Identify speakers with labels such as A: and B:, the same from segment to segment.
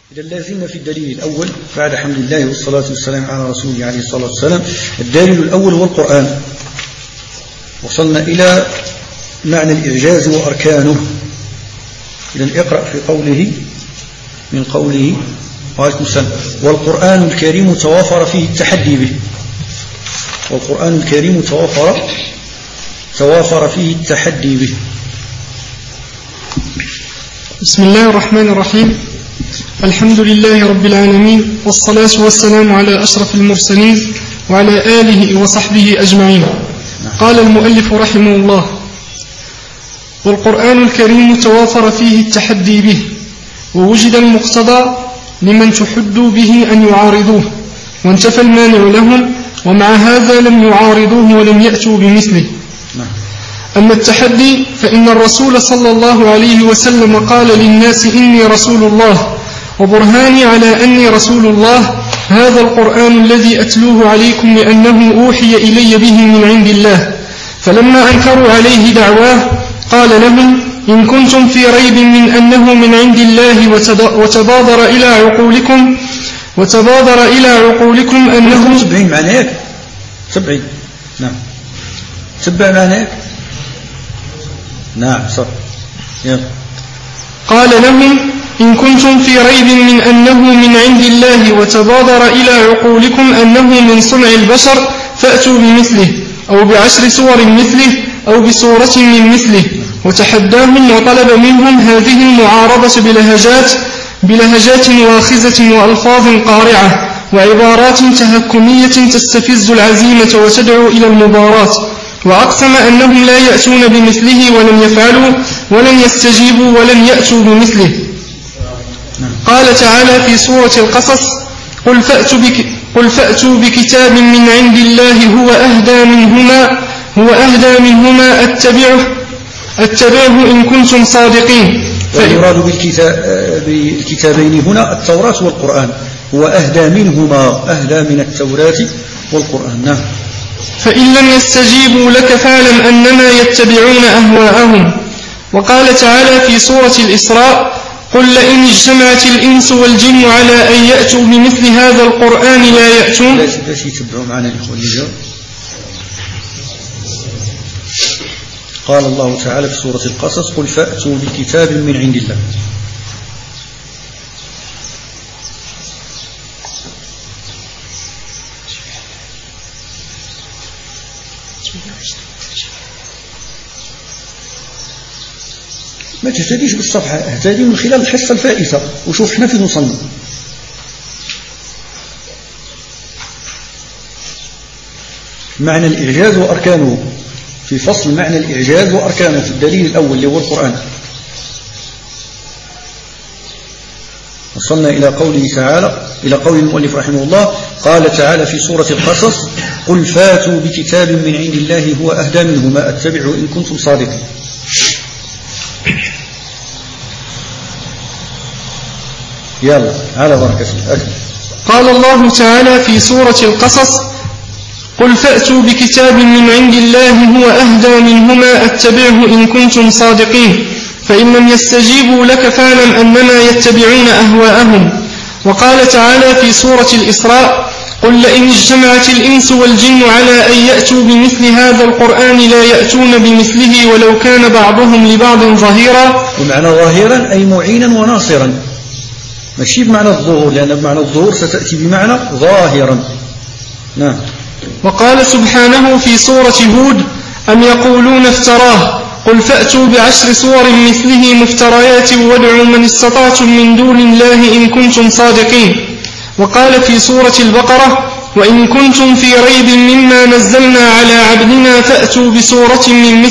A: إذا لازلنا في الدليل الأول بعد حمد الله والصلاة والسلام على رسوله عليه الصلاة والسلام. الدليل الأول هو القرآن. وصلنا إلى معنى الإعجاز وأركانه. إذا اقرأ في قوله من قوله وعليكم السلام: والقرآن الكريم توافر فيه التحدي به. والقرآن الكريم توافر فيه التحدي به.
B: بسم الله الرحمن الرحيم. الحمد لله رب العالمين، والصلاة والسلام على أشرف المرسلين وعلى آله وصحبه أجمعين. قال المؤلف رحمه الله: والقرآن الكريم توافر فيه التحدي به، ووجد المقتضى لمن تحدوا به أن يعارضوه، وانتفى المانع لهم، ومع هذا لم يعارضوه ولم يأتوا بمثله. أما التحدي فإن الرسول صلى الله عليه وسلم قال للناس: إني رسول الله، وبرهاني على أني رسول الله هذا القرآن الذي أتلوه عليكم لأنه أوحي إلي به من عند الله. فلما أنكروا عليه دعواه قال لهم: إن كنتم في ريب من أنه من عند الله وتبادر إلى عقولكم أنه
A: 70 معناك 70. نعم، تبع معناك. نعم صح.
B: قال لهم: إن كنتم في ريب من أنه من عند الله وتبادر إلى عقولكم أنه من صنع البشر فأتوا بمثله أو ب10 سور مثله أو بسورة من مثله. وتحداهم وطلب منهم هذه المعارضة بلهجات واخزة وألفاظ قارعة وعبارات تهكمية تستفز العزيمة وتدعو إلى المباراة. وأقسم أنهم لا يأتون بمثله ولم يفعلوا ولن يستجيبوا ولن يأتوا بمثله. قال تعالى في سورة القصص: قل فأتوا بكتاب من عند الله هو أهدى منهما أتبعه إن كنتم صادقين.
A: فالمراد بالكتابين هنا التوراة والقرآن. هو أهدى منهما، أهدى من التوراة والقرآن. نعم.
B: فإن لم يستجيبوا لك فاعلم أنما يتبعون أهواءهم. وقال تعالى في سورة الإسراء: قل لئن اجتمعت الإنس والجن على أن يأتوا بمثل هذا القرآن لا يأتون.
A: لا يتبعوا معنا الإخوة الجن. قال الله تعالى في سورة القصص: قل فأتوا بكتاب من عند الله. ما تهتديش بالصفحة، اهتدي من خلال الحصة الفائتة وشوف احنا فين وصلنا. معنى الإعجاز وأركانه، في فصل معنى الإعجاز وأركانه في الدليل الأول اللي هو القرآن. وصلنا إلى قوله تعالى، إلى قول المؤلف رحمه الله: قال تعالى في سورة القصص: قل فاتوا بكتاب من عند الله هو أهدى منهما أتبعه إن كنتم صادقين. يلا على بركة الله.
B: قال الله تعالى في سورة القصص: قل فأتوا بكتاب من عند الله هو أهدى منهما أتبعه إن كنتم صادقين. فإن لم يستجيبوا لك فاعلم أنما يتبعون أهواءهم. وقال تعالى في سورة الإسراء: قل لئن اجتمعت الإنس والجن على أن يأتوا بمثل هذا القرآن لا يأتون بمثله ولو كان بعضهم لبعض ظهيرا.
A: ومعنى ظاهرا أي معينا وناصرا، ماشي بمعنى الظهور، لأن بمعنى الظهور ستأتي بمعنى ظاهرا. نعم.
B: وقال سبحانه في سورة هود: أم يقولون افتراه قل فأتوا ب10 سور مثله مفتريات وادعوا من استطعتم من دون الله إن كنتم صادقين. وقال في سورة البقرة: وإن كنتم في ريب مما نزلنا على عبدنا فأتوا بسورة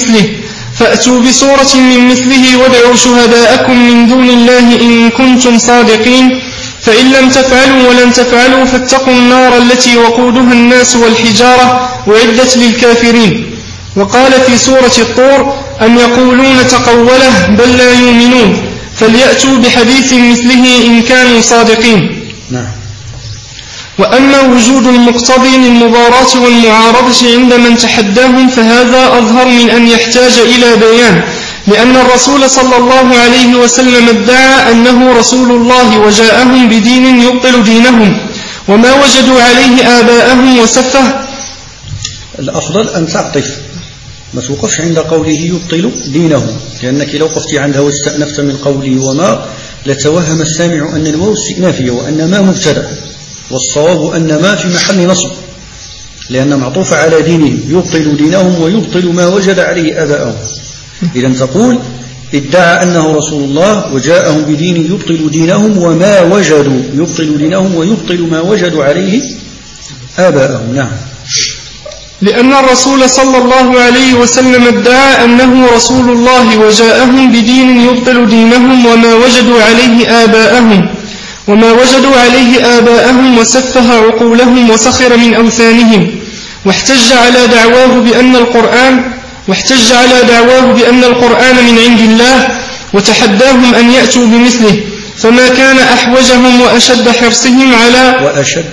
B: من مثله وادعوا شهداءكم من دون الله إن كنتم صادقين. فإن لم تفعلوا ولن تفعلوا فاتقوا النار التي وقودها الناس والحجارة أعدت للكافرين. وقال في سورة الطور: أم يقولون تقوله بل لا يؤمنون فليأتوا بحديث مثله إن كانوا صادقين.
A: نعم.
B: وأما وجود المقتضي للمباراة والمعارضة عند من تحداهم فهذا أظهر من أن يحتاج إلى بيان، لأن الرسول صلى الله عليه وسلم ادعى أنه رسول الله وجاءهم بدين يبطل دينهم وما وجدوا عليه آباءهم وسفه.
A: الأفضل أن تعطف، ما توقفش عند قوله يبطل دينهم، لأنك لو وقفت عندها واستأنفت من قوله وما لتوهم السامع أن الواو استئنافية وأن ما مبتدأ، والصواب أن ما في محل نصب، لأن معطوف على دينهم، يبطل دينهم ويبطل ما وجد عليه آباءهم. إذا تقول ادعى أنه رسول الله وجاءهم بدين يبطل دينهم وما وجدوا، يبطل دينهم ويبطل ما وجدوا عليه آباءهم. نعم.
B: لأن الرسول صلى الله عليه وسلم ادعى أنه رسول الله وجاءهم بدين يبطل دينهم وما وجدوا عليه آباءهم وسفه عقولهم وسخر من أوثانهم، واحتج على دعواه بأن القرآن من عند الله، وتحداهم أن يأتوا بمثله، فما كان أحوجهم وأشد حرصهم على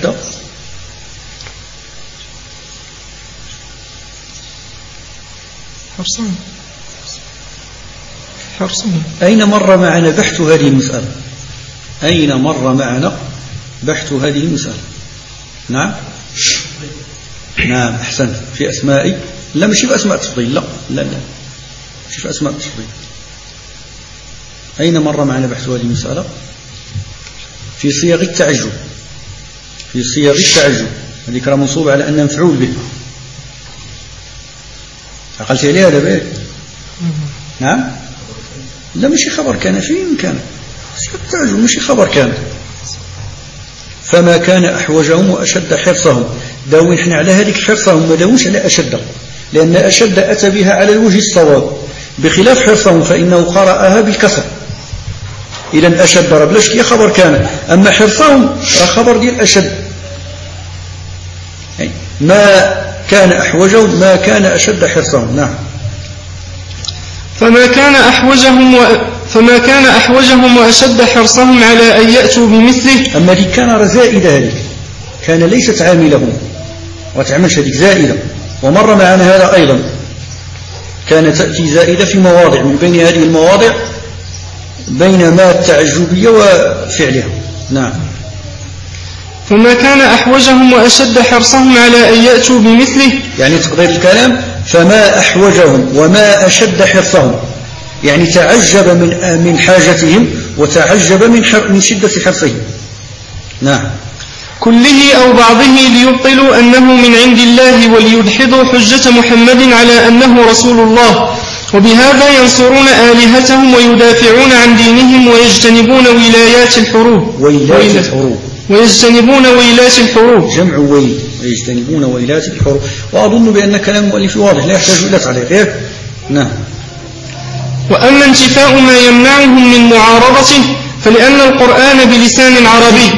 B: حرصهم.
A: أين مر معنا بحث هذه المسألة؟ أين مر معنا بحث هذه المسألة؟ نعم أحسنت. في أسماء، لا مش في أسماء التفضيل، لا مش في أسماء التفضيل. أين مر معنا بحث هذه المسألة؟ في صيغ التعجب. هذه راه منصوب على أن مفعول به. عقلت عليها دابا؟ نعم. لا ماشي خبر كان، فين كان صيغ التعجب ماشي خبر كان. فما كان أحوجهم وأشد حرصهم، داوين احنا على هذيك حرصهم، ما داوش على أشد، لأن أشد أتى بها على الوجه الصواب، بخلاف حرصهم فإنه قرأها بالكسر. إذا أشد راه بلاش كي خبر كان، أما حرصهم راه خبر ديال أشد. يعني ما كان أحوجهم ما كان أشد حرصهم. نعم.
B: فما كان أحوجهم وأشد حرصهم على أن يأتوا بمثله.
A: أما دي كان زائدة، هذه كان ليست عاملهم وتعملش هذه زائدة، ومر معنا هذا أيضا، كانت تأتي زائدة في مواضع، من بين هذه المواضع بين ما التعجبية وفعلها. نعم.
B: فما كان أحوجهم وأشد حرصهم على أن يأتوا بمثله،
A: يعني تقدير الكلام فما أحوجهم وما أشد حرصهم، يعني تعجب من حاجتهم وتعجب من شدة حرصهم. نعم.
B: كله أو بعضه ليبطلوا أنه من عند الله وليدحضوا حجة محمد على أنه رسول الله، وبهذا ينصرون آلهتهم ويدافعون عن دينهم ويجتنبون ولايات الحروب.
A: جمع ويل، ويجتنبون ويلات الحروب. وأظن بأن كلام المؤلف واضح لا يحتاج إلى تعليق. نعم.
B: وأما انتفاء ما يمنعهم من معارضته فلأن القرآن بلسان عربي.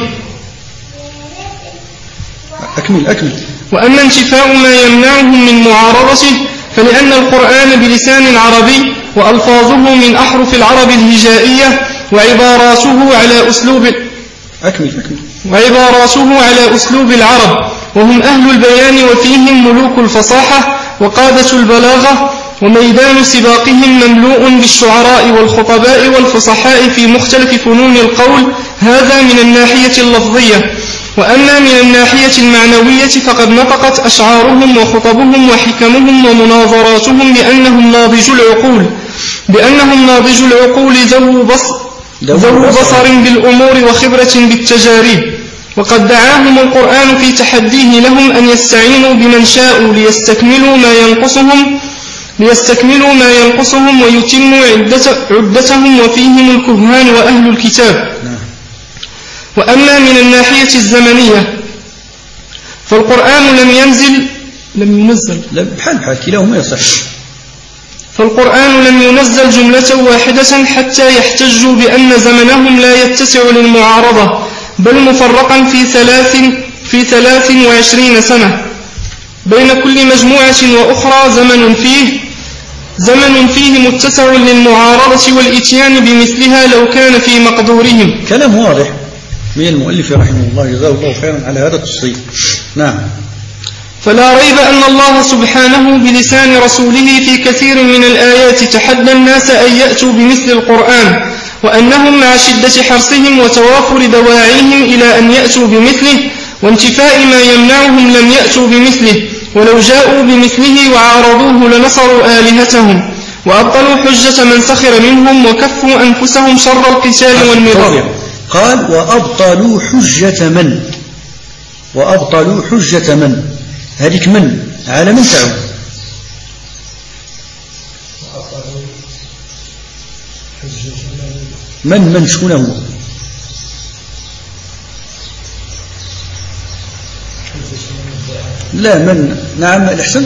A: أكمل.
B: وأما انتفاء ما يمنعهم من معارضته فلأن القرآن بلسان عربي، وألفاظه من أحرف العرب الهجائية، وعباراته على أسلوب العرب، وهم أهل البيان وفيهم ملوك الفصاحة وقادة البلاغة، وميدان سباقهم مملوء بالشعراء والخطباء والفصحاء في مختلف فنون القول. هذا من الناحية اللفظية. وأما من الناحية المعنوية فقد نطقت أشعارهم وخطبهم وحكمهم ومناظراتهم بأنهم ناضج العقول ذو بصر بالأمور وخبرة بالتجارب. وقد دعاهم القرآن في تحديه لهم أن يستعينوا بمن شاءوا ليستكملوا ما ينقصهم ويتموا عدتهم، وفيهم الكهان وأهل الكتاب. وأما من الناحية الزمنية فالقرآن لم ينزل
A: بحال كلاهما يصح.
B: فالقرآن لم ينزل جملة واحدة حتى يحتجوا بأن زمنهم لا يتسع للمعارضة، بل مفرقا في 23 سنة، بين كل مجموعة وأخرى زمن فيه متسع للمعارضة والإتيان بمثلها لو كان في مقدورهم.
A: كلام واضح من المؤلف رحمه الله، جزاه الله خيرا على هذا التصريح. نعم.
B: فلا ريب أن الله سبحانه بلسان رسوله في كثير من الآيات تحدى الناس أن يأتوا بمثل القرآن، وأنهم مع شدة حرصهم وتوافر دواعيهم إلى أن يأتوا بمثله وانتفاء ما يمنعهم لم يأتوا بمثله، ولو جاءوا بمثله وعارضوه لنصروا آلهتهم وأبطلوا حجة من سخر منهم وكفوا أنفسهم شر القتال والنضال.
A: قال وأبطلوا حجة من هذيك من على من تعود؟ من شكون هو؟ لا من نعم الأحسن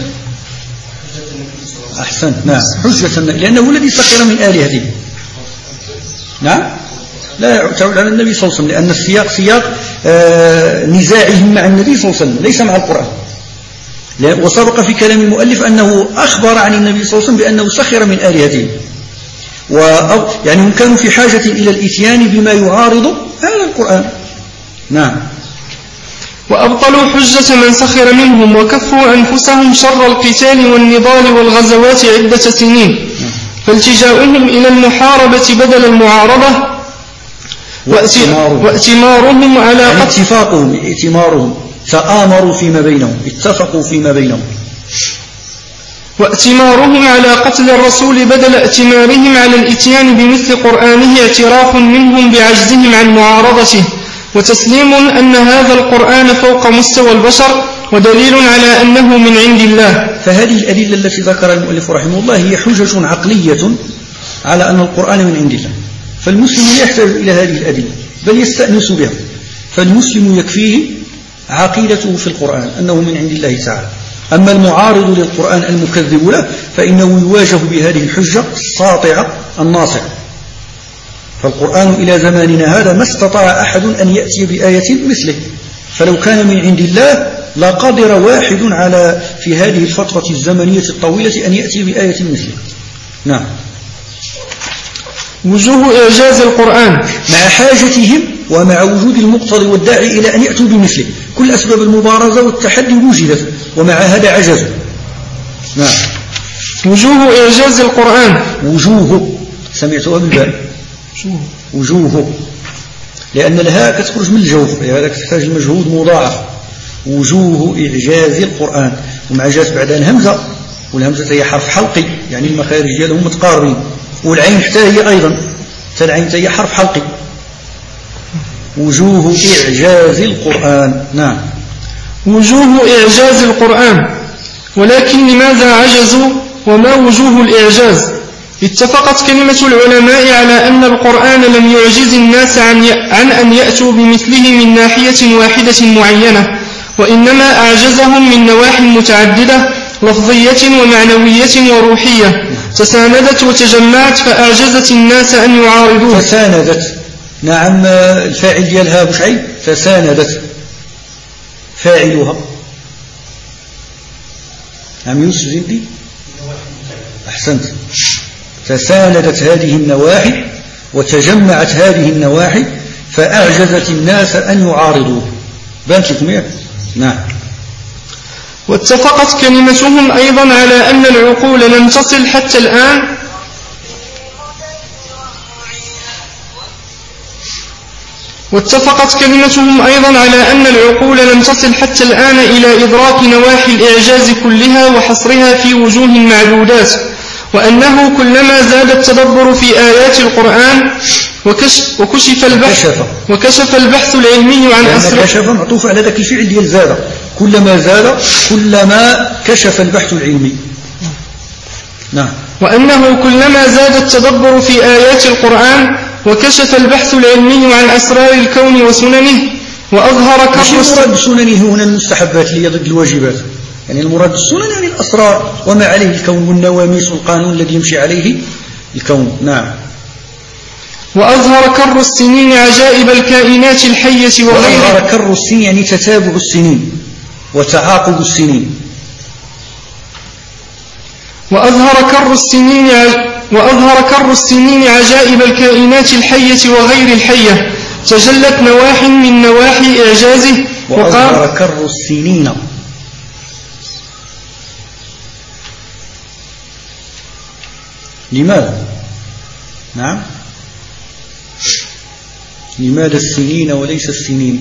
A: أحسن نعم حجة لأنه الذي سخر من آلهته. نعم لا تعود على النبي صلى الله عليه وسلم، لأن السياق سياق نزاعهم مع النبي صلى الله عليه وسلم ليس مع القرآن. وسبق في كلام المؤلف أنه أخبر عن النبي صلى الله عليه وسلم بأنه سخر من آلهته، يعني هم كانوا في حاجة إلى الإتيان بما يعارض هذا القرآن. نعم
B: وأبطلوا حجة من سخر منهم وكفوا أنفسهم شر القتال والنضال والغزوات عدة سنين، فالتجاؤهم إلى المحاربة بدل المعارضة واتمارهم على
A: يعني اتمارهم تآمروا فيما بينهم، اتفقوا فيما بينهم،
B: واتمارهم على قتل الرسول بدل ائتمارهم على الاتيان بمثل قرآنه اعتراف منهم بعجزهم عن معارضته، وتسليم أن هذا القرآن فوق مستوى البشر ودليل على أنه من عند الله.
A: فهذه الأدلة التي ذكرها المؤلف رحمه الله هي حجج عقلية على أن القرآن من عند الله، فالمسلم لا يحتاج إلى هذه الأدلة بل يستأنس بها، فالمسلم يكفيه عقيدته في القرآن أنه من عند الله تعالى. أما المعارض للقرآن المكذب له فإنه يواجه بهذه الحجة الساطعة الناصعة. فالقرآن إلى زماننا هذا ما استطاع أحد أن يأتي بآية مثله، فلو كان من عند الله لا قدر واحد على في هذه الفترة الزمنية الطويلة أن يأتي بآية مثله. نعم
B: وجوه إعجاز القرآن
A: مع حاجتهم ومع وجود المقتضي والداعي إلى أن يأتوا بمثله، كل أسباب المبارزة والتحدي وجدت ومع هذا عجزوا. نعم
B: وجوه إعجاز القرآن
A: وجوه سمعتها بالباء وجوه لأن الهاء كتخرج من الجوف، هذا تحتاج المجهود مضاعف. وجوه إعجاز القرآن، ومع جاءت بعد الهمزة، والهمزة هي حرف حلقي يعني المخارج ديالهم متقاربين، والعين حتى هي أيضا العين هي حرف حلقي. وجوه إعجاز القرآن. نعم
B: وجوه إعجاز القرآن، ولكن لماذا عجزوا وما وجوه الإعجاز؟ اتفقت كلمة العلماء على أن القرآن لم يعجز الناس عن أن يأتوا بمثله من ناحية واحدة معينة، وإنما أعجزهم من نواحي متعددة لفظية ومعنوية وروحية تساندت وتجمعت فأعجزت الناس أن يعارضوه.
A: تساندت نعم الفاعل ديالها بشعي تساندت فاعلها نعم يوسف زندي أحسنت. تساندت هذه النواحي وتجمعت هذه النواحي فأعجزت الناس أن يعارضوه. بانت لكم إيه؟ نعم.
B: واتفقت كلمتهم أيضا على أن العقول لم تصل حتى الآن إلى إدراك نواحي الإعجاز كلها وحصرها في وجوه معدودات، وأنه كلما زاد التدبر في آيات القرآن وكشف البحث العلمي عن أسرار
A: كشف معطوف على ذاك الفعل ديال زاد، كلما زاد كلما كشف البحث العلمي. نعم.
B: وأنه كلما زاد التدبر في آيات القرآن وكشف البحث العلمي عن أسرار الكون وسننه وأظهر
A: المراد بسننه هنا المستحبات اللي ضد الواجبات، يعني المراد بالسنن يعني الأسرار وما عليه الكون والنواميس والقانون الذي يمشي عليه الكون. نعم.
B: وأظهر كر السنين عجائب الكائنات الحية وغيرها.
A: وأظهر كر السنين يعني تتابع السنين وتعاقب السنين.
B: وأظهر كر السنين عجائب الكائنات الحية وغير الحية تجلت نواح من نواحي إعجازه.
A: وأظهر كر السنين لماذا؟ نعم، لماذا السنين وليس السنين؟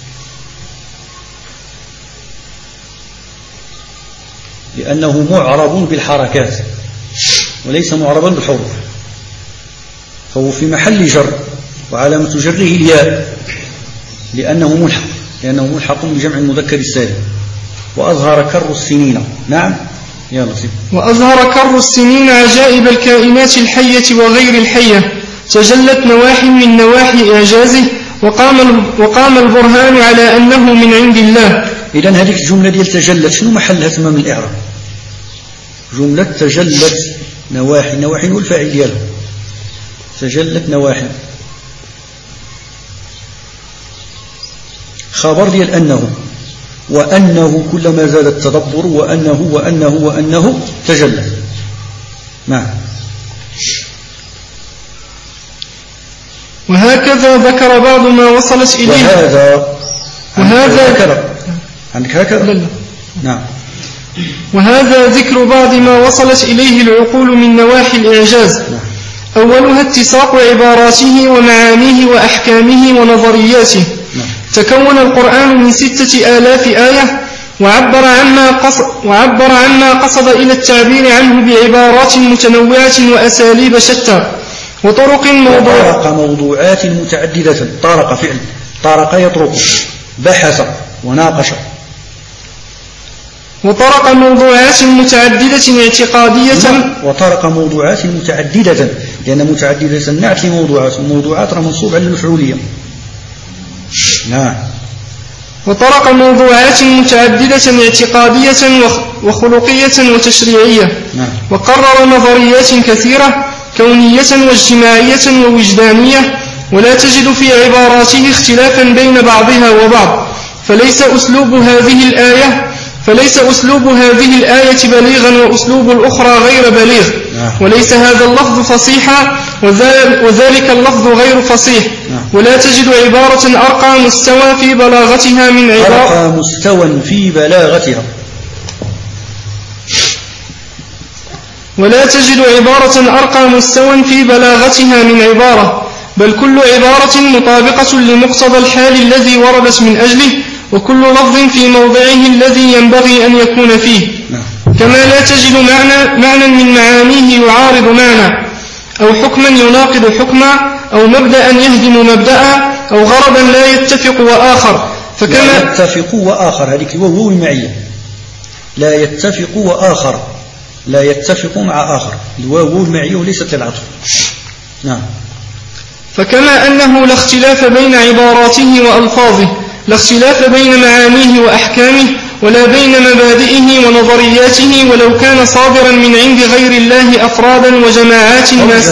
A: لأنه معرب بالحركات وليس معربا بالحروف، فهو في محل جر وعلامة جره الياء لأنه ملحق بجمع المذكر السالم. وأظهر كر السنين. نعم، يلا سيب.
B: وأظهر كر السنين عجائب الكائنات الحية وغير الحية، تجلت نواحي من نواحي إعجازه، وقام البرهان على أنه من عند الله.
A: إذن هذه الجملة ديال تجلت شنو محلها ثم من الإعراب؟ جملة تجلت نواحي والفاعل ديالها تجلت نواحي، خبر ديال أنه، وأنه كلما زاد التدبر وأنه تجلت. نعم.
B: وهكذا ذكر بعض ما وصلت إليه. وهذا
A: ذكر عندك هكذا.
B: لا.
A: نعم.
B: وهذا ذكر بعض ما وصلت إليه العقول من نواحي الإعجاز. أولها اتساق عباراته ومعانيه وأحكامه ونظرياته. تكون القرآن من 6000 آية، وعبر عما قصد إلى التعبير عنه بعبارات متنوعة وأساليب شتى وطرق
A: موضوعات متعددة. طرق فعل، طرق يطرق، بحث وناقش.
B: وطرق موضوعات متعددة اعتقادية.
A: وطرق موضوعات متعددة، لأن متعددة نعت لموضوعات، وموضوعات منصوب على المفعولية. نعم.
B: وطرق موضوعات متعددة اعتقادية وخلقية وتشريعية.
A: نعم.
B: وقرر نظريات كثيرة كونية واجتماعية ووجدانية، ولا تجد في عباراته اختلافا بين بعضها وبعض، فليس أسلوب هذه الآية بليغا وأسلوب الأخرى غير بليغ. وليس هذا اللفظ فصيحا وذلك اللفظ غير فصيح. ولا تجد عبارة أرقى مستوى في بلاغتها من عبارة، بل كل عبارة مطابقة لمقتضى الحال الذي وردت من أجله، وكل لفظ في موضعه الذي ينبغي أن يكون فيه. كما لا تجد معنى من معانيه يعارض معنى، أو حكما يناقض حكما، أو مبدأ يهدم مبدأ، أو غرضا لا يتفق وآخر.
A: فكما يتفق وآخر، هذه الواو المعية، لا يتفق وآخر، لا يتفق مع آخر، الواو المعية وليست للعطف. نعم.
B: فكما أنه لا اختلاف بين عباراته وألفاظه، لا اختلاف بين معانيه وأحكامه، ولا بين مبادئه ونظرياته، ولو كان صادرا من عند غير الله أفرادا وجماعات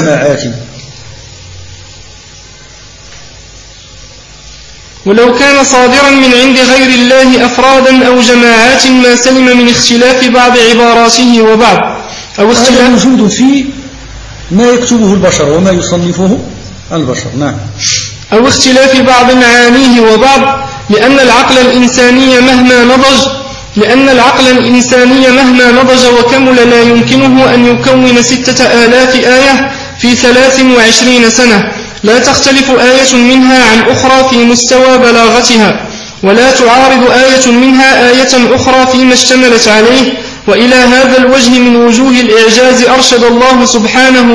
B: أو جماعات ما سلم من اختلاف بعض عباراته وبعض، أو
A: اختلاف موجود في ما يكتبه البشر وما يصنفه البشر. نعم.
B: أو اختلاف بعض معانيه وبعض، لأن العقل الإنساني مهما نضج وكمل لا يمكنه أن يكون 6000 آية في 23 سنة، لا تختلف آية منها عن أخرى في مستوى بلاغتها، ولا تعارض آية منها آية أخرى فيما اشتملت عليه. وإلى هذا الوجه من وجوه الإعجاز أرشد الله سبحانه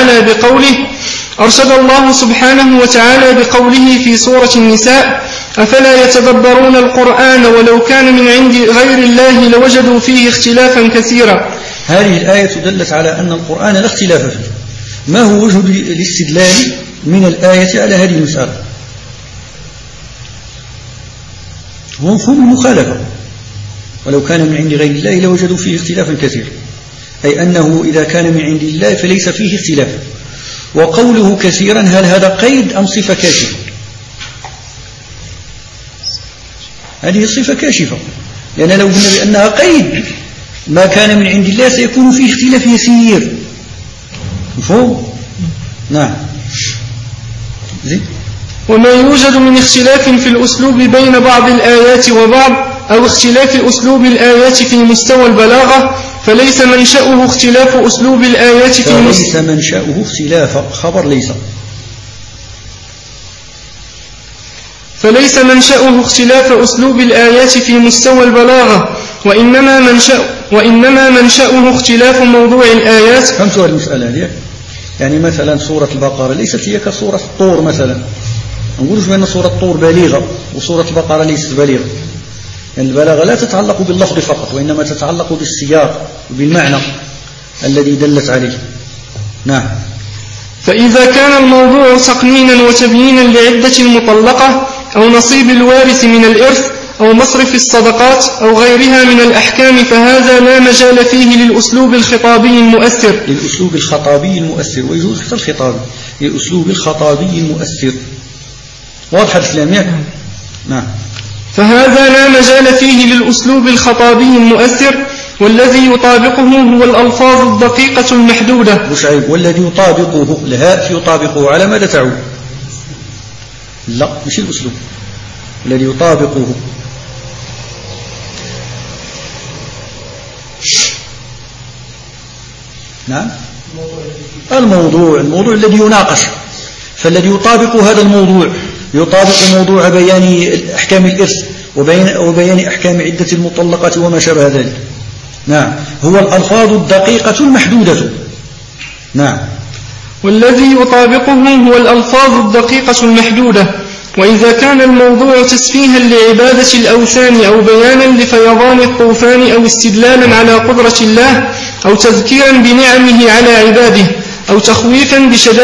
B: وتعالى بقوله في سورة النساء: أفلا يتدبرون القرآن ولو كان من عند غير الله لوجدوا فيه اختلافا كثيرا.
A: هذه الآية دلت على أن القرآن لا اختلاف فيه. ما هو وجه الاستدلال من الآية على هذه المسألة؟ هو مفهوم المخالفة، ولو كان من عند غير الله لوجدوا فيه اختلافا كثيرا، أي أنه إذا كان من عند الله فليس فيه اختلاف. وقوله كثيرا، هل هذا قيد أم صفة كاشفة؟ هذه صفة كاشفة، لأن لو قلنا بأنها قيد ما كان من عند الله سيكون فيه اختلاف يسير. مفهوم؟ نعم.
B: وما يوجد من اختلاف في الأسلوب بين بعض الآيات وبعض، أو اختلاف أسلوب الآيات في مستوى البلاغة، فليس منشأه اختلاف أسلوب الآيات في
A: فليس منشأه اختلاف خبر ليس
B: فليس منشأه اختلاف أسلوب الآيات في مستوى البلاغة، وإنما منشأه اختلاف موضوع الآيات.
A: فهمت هذه المسألة هذه؟ يعني مثلا سورة البقرة ليست هي كسورة الطور مثلا، نقولش بأن سورة الطور بليغة وسورة البقرة ليست بليغة، يعني البلاغة لا تتعلق باللفظ فقط، وإنما تتعلق بالسياق وبالمعنى الذي دلت عليه. نعم.
B: فإذا كان الموضوع تقنينا وتبيينا لعدة المطلقة أو نصيب الوارث من الإرث أو مصرف الصدقات أو غيرها من الأحكام فهذا لا مجال فيه للأسلوب الخطابي المؤثر.
A: للأسلوب الخطابي المؤثر، ويجوز حتى الخطابي، للأسلوب الخطابي المؤثر. واضح الكلام يعني؟ نعم.
B: فهذا لا مجال فيه للأسلوب الخطابي المؤثر، والذي يطابقه هو الألفاظ الدقيقة المحدودة.
A: مش عيب، والذي يطابقه الهاء يطابقه على ماذا تعود؟ لا مش الأسلوب، الذي يطابقه. نعم. الموضوع الذي يناقش، فالذي يطابق هذا الموضوع يطابق موضوع بيان أحكام الإرث وبيان أحكام عدة المطلقات وما شابه ذلك. نعم. هو الألفاظ الدقيقة المحدودة. نعم.
B: والذي يطابقه هو الألفاظ الدقيقة المحدودة. وإذا كان الموضوع تسفيها لعبادة الأوثان أو بيانا لفيضان الطوفان أو استدلالا على قدرة الله أو تذكيرا بنعمه على عباده أو تخويفا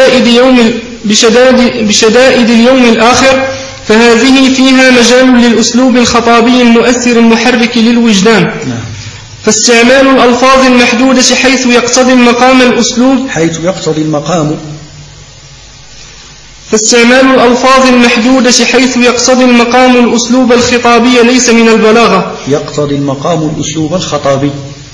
B: بشدائد اليوم الآخر، فهذه فيها مجال للأسلوب الخطابي المؤثر المحرك للوجدان. فاستعمال الألفاظ المحدودة حيث يقتضي المقام الأسلوب فاستعمال الألفاظ المحدودة حيث يقتضي المقام الأسلوب الخطابي ليس من البلاغة.
A: يقتضي المقام الأسلوب الخطابي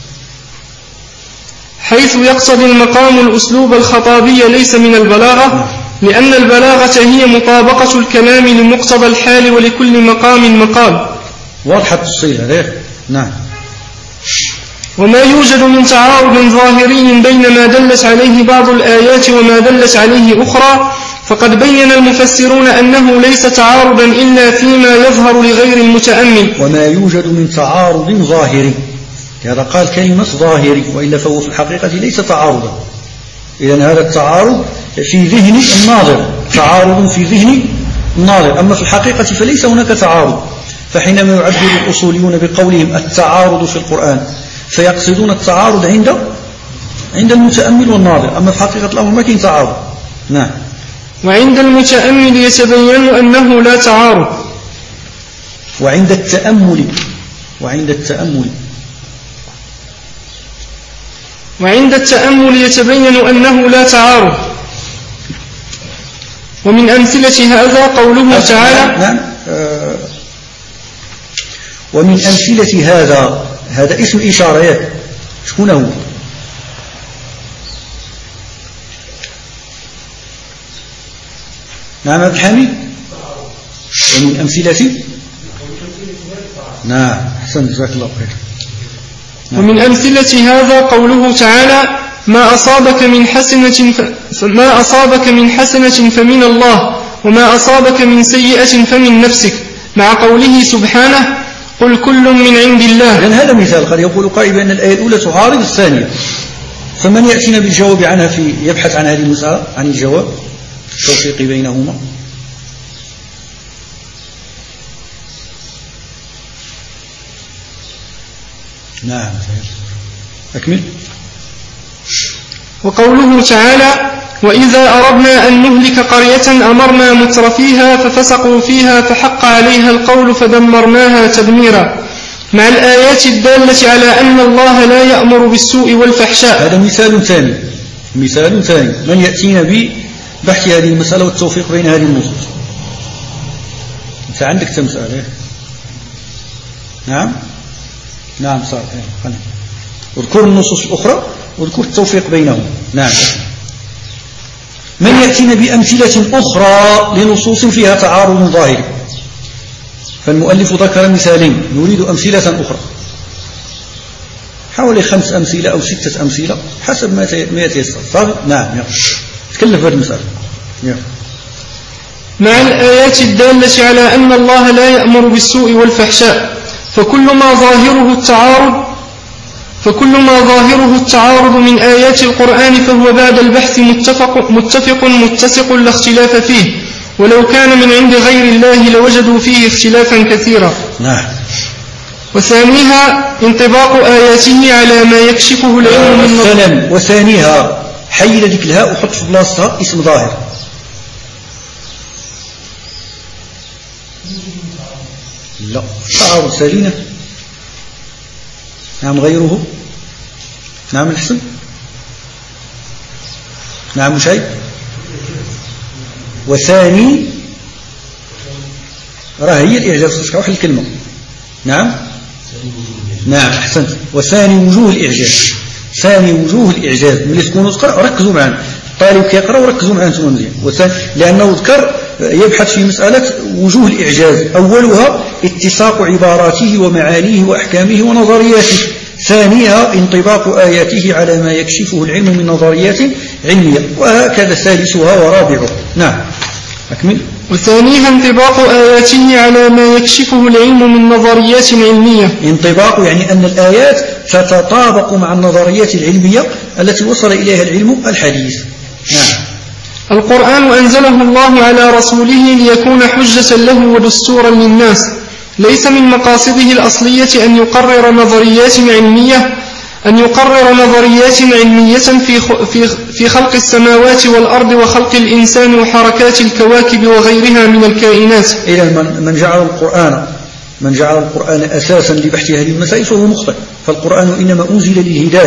B: حيث يقتضي المقام الأسلوب الخطابي ليس من البلاغة، لأن البلاغة هي مطابقة الكلام لمقتضى الحال ولكل مقام مقال.
A: واضحة الصيغة. نعم.
B: وما يوجد من تعارض ظاهري بين ما دلت عليه بعض الآيات وما دلت عليه أخرى، فقد بين المفسرون أنه ليس تعارضا إلا فيما يظهر لغير المتأمل.
A: وما يوجد من تعارض ظاهري، هذا قال كلمة ظاهري، وإلا فهو في الحقيقة ليس تعارضا. إذن هذا التعارض في ذهن الناظر، تعارض في ذهن الناظر، أما في الحقيقة فليس هناك تعارض. فحينما يعبر الأصوليون بقولهم التعارض في القرآن فيقصدون التعارض عند المتأمل والناظر، أما في حقيقة الأمر ما كاين تعارض. نعم.
B: وعند المتأمل يتبين أنه لا تعارض.
A: وعند التأمل
B: يتبين أنه لا تعارض. ومن أمثلة هذا قوله تعالى.
A: نعم. ومن أمثلة هذا اسم إشارة، شكون هو؟ نعم عبد الحميد. ومن أمثلة. نعم أحسن جزاك الله خير.
B: ومن أمثلة هذا قوله تعالى ما أصابك من حسنة فمن الله وما أصابك من سيئة فمن نفسك، مع قوله سبحانه قل كل من عند الله.
A: لأن هذا مثال قد يقول قائل بأن الآية الأولى تعارض الثانية، فمن يأتينا بالجواب عنها يبحث عن هذه المسألة، عن الجواب التوفيق بينهما. نعم أكمل.
B: وقوله تعالى وإذا أردنا أن نهلك قرية أمرنا مترفيها ففسقوا فيها فحق عليها القول فدمرناها تدميرا، مع الآيات الدالة على أن الله لا يأمر بالسوء والفحشاء.
A: هذا مثال ثاني من يأتينا ببحث هذه المسألة والتوفيق بين هذه النصوص. أنت عندك تمسألة. نعم صار. اذكر النصوص الأخرى واذكر التوفيق بينهم. نعم. من يأتينا بأمثلة أخرى لنصوص فيها تعارض ظاهري، فالمؤلف ذكر مثالين، نريد أمثلة أخرى حوالي 5 أمثلة أو 6 أمثلة حسب ما يتيسر. صافي. نعم يلا تكلم في هذه المسألة.
B: مع الآيات الدالة على أن الله لا يأمر بالسوء والفحشاء، فكل ما ظاهره التعارض من آيات القرآن فهو بعد البحث متفق لا اختلاف فيه، ولو كان من عند غير الله لوجدوا فيه اختلافا كثيرا.
A: نعم.
B: وثانيها انطباق آياته على ما يكشفه العلم من
A: السلام. وثانيها حيل ذيك الهاء وحط في بلاصتها اسم ظاهر. لا تعارض سليمة. نعم غيره. نعم الحسن. نعم شيء. وثاني راه هي الإعجاز تشرح الكلمة. نعم نعم أحسنت. وثاني وجوه الإعجاز. ثاني وجوه الإعجاز ملي تكونوا تقرأ ركزوا معنا، الطالب كيقرأ وركزوا معنا انتم مزيان. لأنه ذكر يبحث في مسألة وجوه الإعجاز، أولها اتساق عباراته ومعانيه وأحكامه ونظرياته، ثانيها انطباق آياته على ما يكشفه العلم من نظريات علمية، وهكذا ثالثها ورابعها. نعم أكمل.
B: وثانيها انطباق آياته على ما يكشفه العلم من نظريات علمية.
A: انطباق يعني أن الآيات تتطابق مع النظريات العلمية التي وصل إليها العلم الحديث. نعم.
B: القرآن أنزله الله على رسوله ليكون حجة له ودستورا للناس، ليس من مقاصده الأصلية أن يقرر نظريات علمية في خلق السماوات والأرض وخلق الإنسان وحركات الكواكب وغيرها من الكائنات.
A: إذا من جعل القرآن أساسا لبحث هذه المسائل فهو مخطئ، فالقرآن إنما أنزل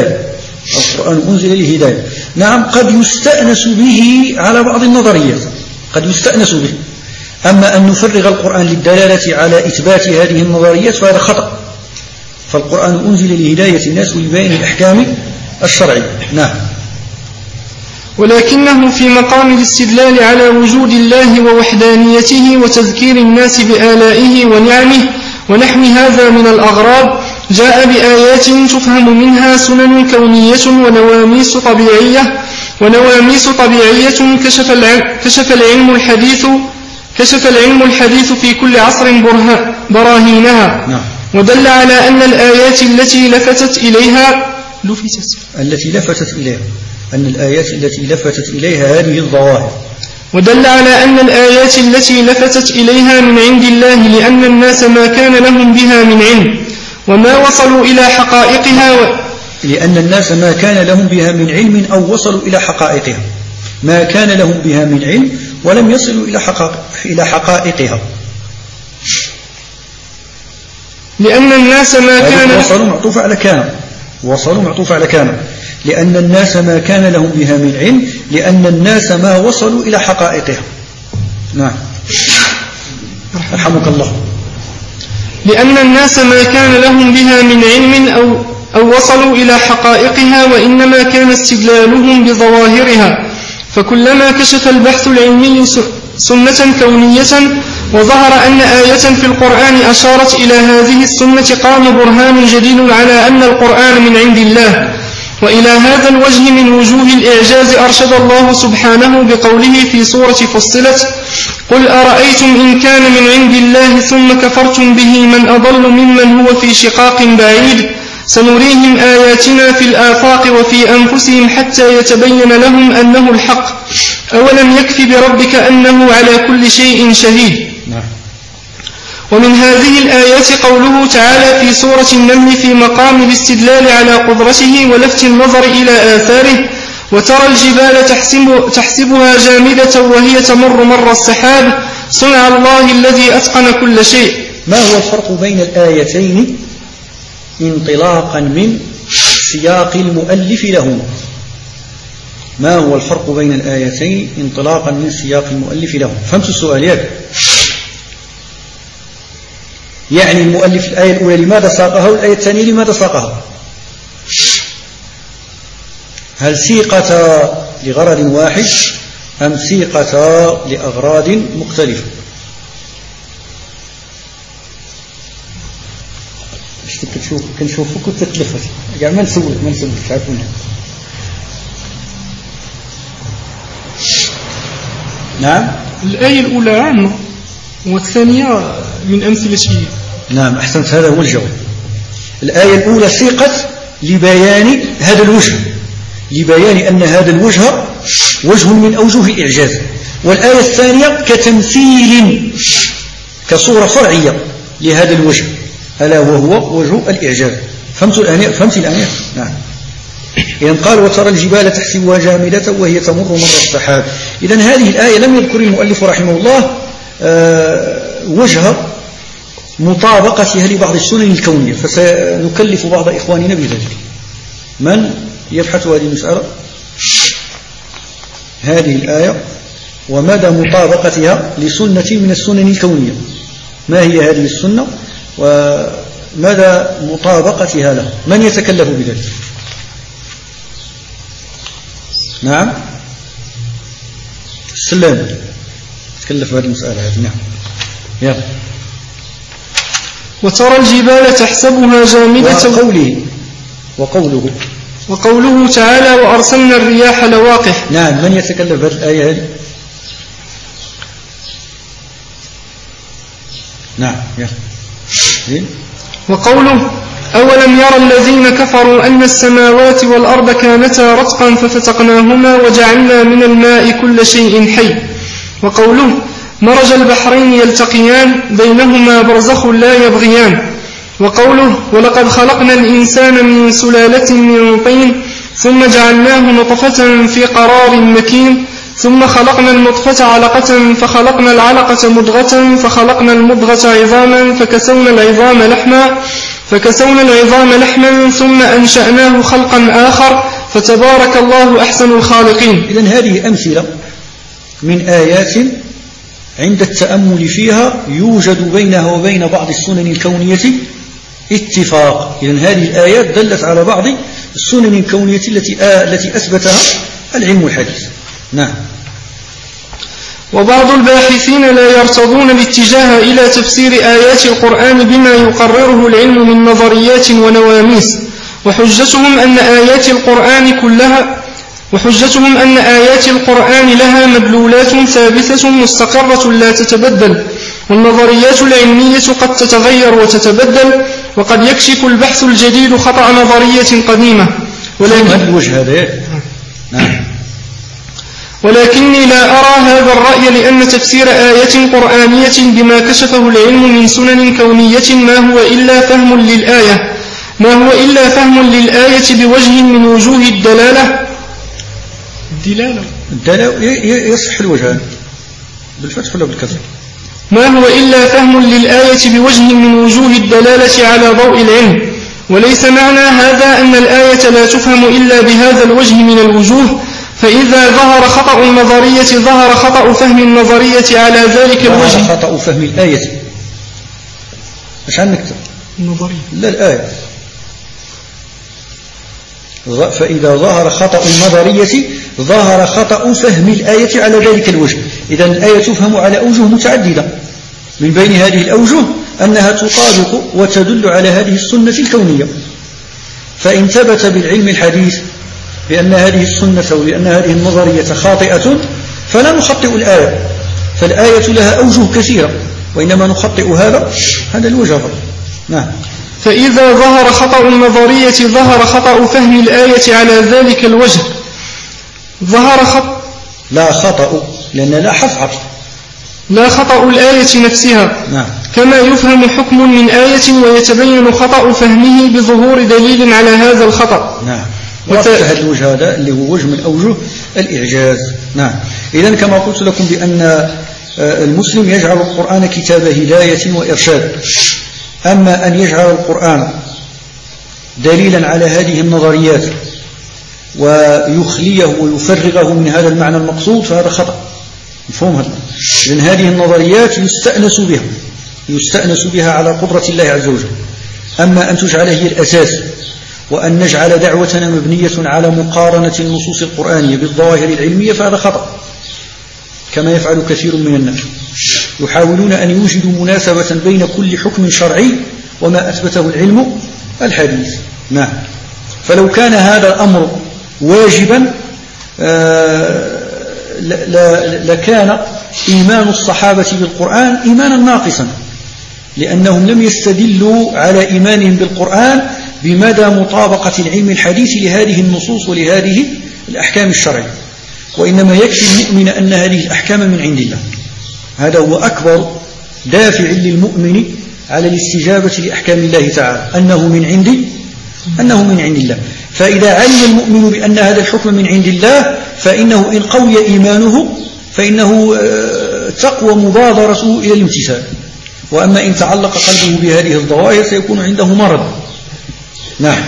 A: للهداية. نعم قد يستأنس به على بعض النظريات، قد يستأنس به، أما أن نفرغ القرآن للدلالة على إثبات هذه النظريات فهذا خطأ، فالقرآن أنزل لهداية الناس ولبيان الأحكام الشرعية. نعم.
B: ولكنه في مقام الاستدلال على وجود الله ووحدانيته وتذكير الناس بآلائه ونعمه ونحو هذا من الأغراض جاء بآيات تفهم منها سنن كونية ونواميس طبيعية كشف العلم الحديث في كل عصر براهينها.
A: نعم.
B: ودل على أن الآيات التي لفتت إليها هذه الظواهر. ودل على أن الآيات التي لفتت إليها من عند الله، لأن الناس ما كان لهم بها من علم وما وصلوا إلى حقائقها أو وصلوا إلى حقائقها، ما كان لهم بها من علم ولم يصلوا إلى حقائقها. لأن الناس ما كان
A: وصلوا معطوف على كان لأن الناس ما كان لهم بها من علم، لأن الناس ما وصلوا إلى حقائقها. نعم رحمك الله.
B: لأن الناس ما كان لهم بها من علم أو وصلوا إلى حقائقها، وإنما كان استدلالهم بظواهرها، فكلما كشف البحث العلمي سنة كونية وظهر أن آية في القرآن أشارت إلى هذه السنة قام برهان جديد على أن القرآن من عند الله. وإلى هذا الوجه من وجوه الإعجاز أرشد الله سبحانه بقوله في سورة فصلت: قل أرأيتم إن كان من عند الله ثم كفرتم به من أضل ممن هو في شقاق بعيد سنريهم آياتنا في الآفاق وفي أنفسهم حتى يتبين لهم أنه الحق أولم يكف بربك أنه على كل شيء شهيد. ومن هذه الآيات قوله تعالى في سورة النمل في مقام الاستدلال على قدرته ولفت النظر إلى آثاره: وترى الجبال تحسبها جامدة وهي تمر مر السحاب صنع الله الذي أتقن كل شيء.
A: ما هو الفرق بين الآيتين انطلاقا من سياق المؤلف لهما؟ ما هو الفرق بين الآيتين انطلاقا من سياق المؤلف لهما؟ فهمت السؤال ياك؟ يعني المؤلف الآية الأولى لماذا ساقها والآية الثانية لماذا ساقها؟ هل سيقتا لغرض واحد أم سيقتا لأغراض مختلفة؟ كنشوفك وتتلفت كاع ما نسولك عارفين. نعم.
B: الآية الأولى عامة والثانية من أمثلة.
A: نعم أحسنت، هذا هو الجواب. الآية الأولى سيقت لبيان هذا الوجه، لبيان أن هذا الوجه وجه من أوجه الإعجاز، والآية الثانية كتمثيل كصورة فرعية لهذا الوجه ألا وهو وجه الإعجاز. فهمت الآن؟ نعم. إذن قال وترى الجبال تحسبها جامدة وهي تمر مر السحاب. إذن هذه الآية لم يذكر المؤلف رحمه الله وجه مطابقتها لبعض السنن الكونية، فسنكلف بعض إخواننا بذلك. من يبحث هذه المسألة؟ هذه الآية ومدى مطابقتها لسنة من السنن الكونية، ما هي هذه السنة ومدى مطابقتها له؟ من يتكلف بذلك؟ نعم السلام تكلف هذه المسألة هذه. نعم يلا.
B: وترى الجبال تحسبها جامدة وقوله تعالى وأرسلنا الرياح لواقح.
A: نعم من يتكلف بهذه الآية هذه؟ نعم يلا.
B: وقوله أولم يرى الذين كفروا أن السماوات والأرض كانتا رتقا ففتقناهما وجعلنا من الماء كل شيء حي. وقوله مرج البحرين يلتقيان بينهما برزخ لا يبغيان. وقوله ولقد خلقنا الإنسان من سلالة من طين ثم جعلناه نطفة في قرار مكين ثم خلقنا النطفة علقة فخلقنا العلقة مضغة فخلقنا المضغة عظاما فكسونا العظام لحما ثم أنشأناه خلقا آخر فتبارك الله أحسن الخالقين.
A: إذن هذه أمثلة من آيات عند التأمل فيها يوجد بينها وبين بعض السنن الكونية اتفاق. إذن هذه الآيات دلت على بعض السنن الكونية التي أثبتها العلم الحديث. نعم.
B: وبعض الباحثين لا يرتضون الاتجاه إلى تفسير آيات القرآن بما يقرره العلم من نظريات ونواميس، وحجتهم أن آيات القرآن لها مدلولات ثابتة مستقرة لا تتبدل، والنظريات العلمية قد تتغير وتتبدل، وقد يكشف البحث الجديد خطأ نظرية قديمة. ولكني لا أرى هذا الرأي، لأن تفسير آية قرآنية بما كشفه العلم من سنن كونية ما هو إلا فهم للآية بوجه من وجوه الدلالة
A: يصح الوجهان بالفتح ولا بالكسر.
B: ما هو إلا فهم للآية بوجه من وجوه الدلالة على ضوء العلم، وليس معنى هذا أن الآية لا تفهم إلا بهذا الوجه من الوجوه، فإذا ظهر خطأ النظرية ظهر خطأ فهم النظرية على ذلك الوجه.
A: خطأ فهم الآية مش عن نكتب
B: النظرية
A: لا الآية. فإذا ظهر خطأ النظرية ظهر خطأ فهم الآية على ذلك الوجه. إذا الآية تفهم على أوجه متعددة، من بين هذه الأوجه أنها تطابق وتدل على هذه السنة الكونية. فإن ثبت بالعلم الحديث بأن هذه السنة وبأن هذه النظرية خاطئة فلا نخطئ الآية، فالآية لها أوجه كثيرة، وإنما نخطئ هذا الوجه. نعم.
B: فإذا ظهر خطأ النظرية ظهر خطأ فهم الآية على ذلك الوجه.
A: لا خطأ لأن لا حفظ
B: لا خطأ الآية نفسها.
A: نعم.
B: كما يفهم حكم من آية ويتبين خطأ فهمه بظهور دليل على هذا الخطأ.
A: نعم. هذا الوجه هذا اللي هو وجه من أوجه الإعجاز. نعم. إذن كما قلت لكم بأن المسلم يجعل القرآن كتاب هداية وإرشاد، أما أن يجعل القرآن دليلا على هذه النظريات ويخليه ويفرغه من هذا المعنى المقصود فهذا خطأ. مفهوم هذا؟ لأن هذه النظريات يستأنس بها على قدرة الله عز وجل، أما أن تجعل هي الأساس وأن نجعل دعوتنا مبنية على مقارنة النصوص القرآنية بالظواهر العلمية فهذا خطأ، كما يفعل كثير من الناس. يحاولون أن يوجدوا مناسبة بين كل حكم شرعي وما أثبته العلم الحديث. نعم. فلو كان هذا الأمر واجبا لكان إيمان الصحابة بالقرآن إيمانا ناقصا، لأنهم لم يستدلوا على إيمانهم بالقرآن بمدى مطابقة العلم الحديث لهذه النصوص ولهذه الأحكام الشرعية، وإنما يكفي المؤمن أن هذه الأحكام من عند الله. هذا هو أكبر دافع للمؤمن على الاستجابة لأحكام الله تعالى، أنه من عند الله. فإذا علم المؤمن بأن هذا الحكم من عند الله فإنه إن قوي إيمانه فإنه تقوى مبادرته إلى الامتثال، وأما إن تعلق قلبه بهذه الظواهر سيكون عنده مرض. نعم.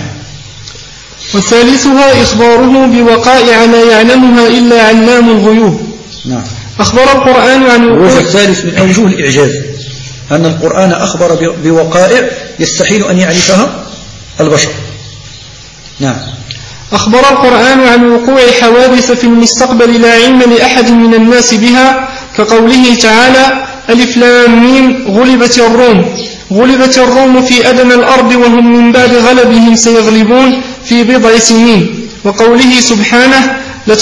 B: وثالثها إخباره بوقائع لا يعلمها إلا علام الغيوب.
A: نعم.
B: أخبر القرآن عن
A: الوجه الثالث من أوجه الإعجاز أن القرآن أخبر بوقائع يستحيل أن يعرفها البشر. نعم.
B: أخبر القرآن عن وقوع حوادث في المستقبل لا علم لأحد من الناس بها، كقوله تعالى: ألف لام ميم غلبت الروم في أدنى الأرض وهم من بعد غلبهم سيغلبون في بضع سنين، وقوله سبحانه: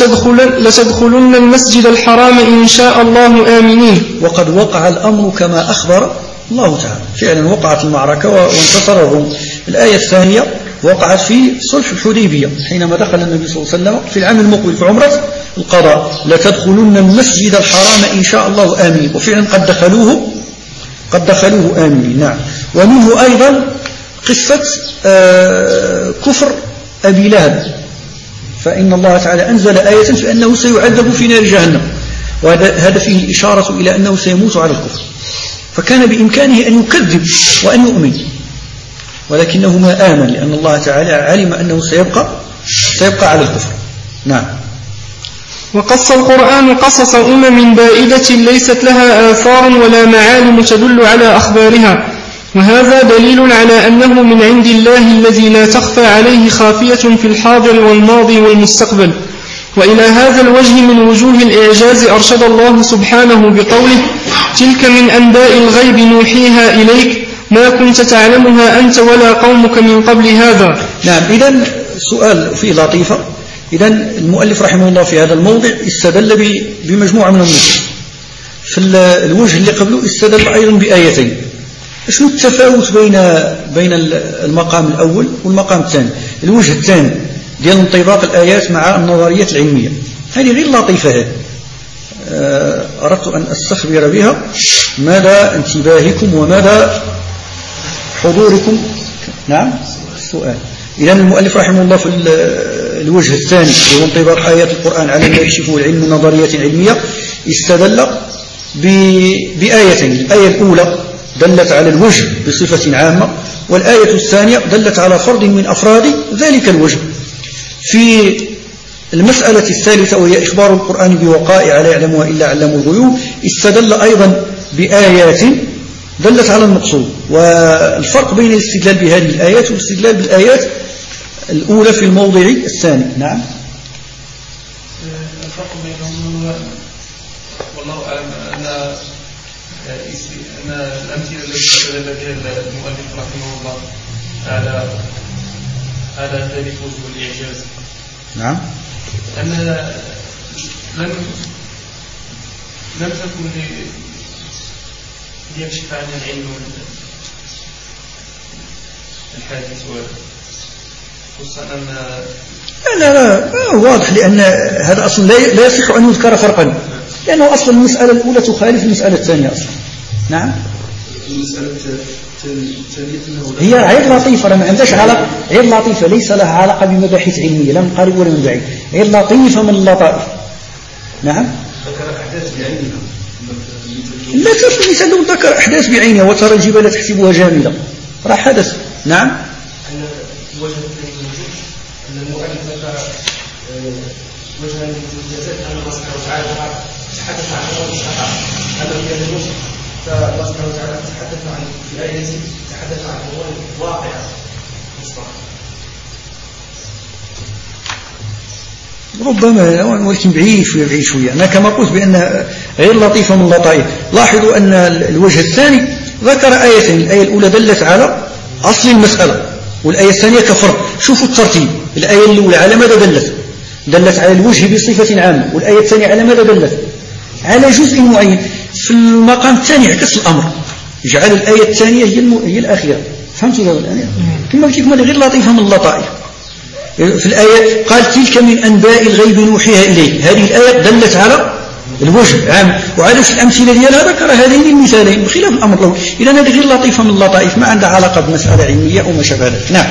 B: لتدخلن المسجد الحرام إن شاء الله آمنين.
A: وقد وقع الأمر كما أخبر الله تعالى، فعلا وقعت المعركة وانتصر الروم. الآية الثانية وقعت في صلح الحديبية حينما دخل النبي صلى الله عليه وسلم في العام المقبل في عمرة القضاء: لتدخلن المسجد الحرام إن شاء الله آمنين، وفعلا قد دخلوه آمنين. نعم. ومنه أيضا قصة كفر أبي لهب، فإن الله تعالى أنزل آية في أنه سيعذب في نار جهنم، وهذا فيه الإشارة إلى أنه سيموت على الكفر، فكان بإمكانه أن يكذب وأن يؤمن، ولكنه ما آمن لأن الله تعالى علم أنه سيبقى على الكفر. نعم.
B: وقص القرآن قصص بائدة ليست لها آثار ولا معالم تدل على أخبارها، وهذا دليل على أنه من عند الله الذي لا تخفى عليه خافية في الحاضر والماضي والمستقبل. وإلى هذا الوجه من وجوه الإعجاز أرشد الله سبحانه بقوله: تلك من أنباء الغيب نوحيها إليك ما كنت تعلمها أنت ولا قومك من قبل هذا.
A: نعم. إذن سؤال فيه لطيفة. إذن المؤلف رحمه الله في هذا الموضع استدل بمجموعة من النصوص. في الوجه اللي قبله استدل أيضا بآيتين. شنو التفاوت بين المقام الأول والمقام الثاني؟ الوجه الثاني ديال انطباق الآيات مع النظريات العلمية، هذه غير لطيفة. هذه أردت أن أستخبر بها مدى انتباهكم ومدى حضوركم. نعم. السؤال. إذن المؤلف رحمه الله في الوجه الثاني هو انطباق آيات القرآن على ما يكشفه العلم من نظريات علمية استدل بآيتين. الآية الأولى دلت على الوجه بصفة عامة، والآية الثانية دلت على فرد من أفراد ذلك الوجه. في المسألة الثالثة وهي إخبار القرآن بوقائع لا يعلمها إلا علام الغيوب استدل أيضا بآيات دلت على المقصود. والفرق بين الاستدلال بهذه الآيات والاستدلال بالآيات الأولى في الموضع الثاني. نعم.
C: الفرق بينهم والله أعلم أن الأمثلة التي استدل بها المؤلف رحمه الله على ذلك وجه الإعجاز.
A: نعم.
C: أن لم تكن ليكشف عن العلم الحادث خصوصا أن
A: لا واضح، لأن هذا أصلا لا يصح أن يذكر فرقا، لأنه أصلا المسألة الأولى تخالف المسألة الثانية أصلا. نعم.
C: المسألة
A: هي غير لطيفة، ما عندهاش علاقة، غير لطيفة ليس لها علاقة بمباحث علمية لا من قريب ولا من بعيد، غير لطيفة من اللطائف. نعم.
C: ذكر أحداث بعينها.
A: لا تفهم مثلا ذكر أحداث بعينها وترى الجبال تحسبها جامدة، راه حدث. نعم.
C: وجه أن المؤلف ذكر وجه الجزاء أن الله سبحانه وتعالى تحدث عن أمر الصحابة أنه يدرس، فالله سبحانه وتعالى تحدث عن في آية تحدث عن أمور واقعة مصطلحة.
A: ربما ولكن بعيد شوية. أنا كما قلت بأن غير لطيفة من اللطائف. لاحظوا أن الوجه الثاني ذكر آيتين، الآية الأولى دلت على أصل المسألة والآية الثانية كفرد. شوفوا الترتيب، الآية الأولى على ماذا دلت على الوجه بصفة عامة، والآية الثانية على ماذا دلت؟ على جزء معين. في المقام الثاني عكس الأمر، جعل الآية الثانية هي الأخيرة. فهمتوا هذا الآية؟ كما قلت لكم غير لطيفة من اللطائف. في الآية قال تلك من أنباء الغيب نوحيها إليك، هذه الآية دلت على الوجه عام، وعاد في الأمثلة ديالها ذكر هذين المثالين بخلاف الأمر الأول. إذا هذه غير لطيفة من اللطائف، ما عندها علاقة بمسألة علمية أو ما شابه ذلك. نعم.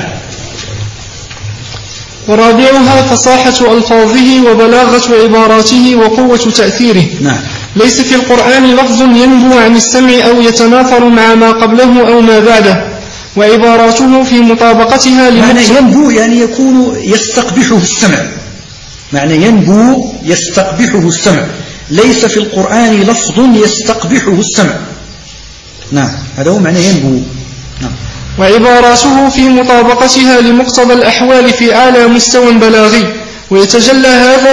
B: ورابعها فصاحة ألفاظه وبلاغة عباراته وقوة تأثيره.
A: نعم.
B: ليس في القرآن لفظ ينبو عن السمع أو يتناثر مع ما قبله أو ما بعده، وعباراته في مطابقتها
A: معنى ينبو يعني يكون يستقبحه السمع، معنى ينبو يستقبحه السمع. ليس في القرآن لفظ يستقبحه السمع. نعم، هذا هو معنى ينبو. نعم.
B: وعباراته في مطابقتها لمقتضى الأحوال في أعلى مستوى بلاغي، ويتجلى هذا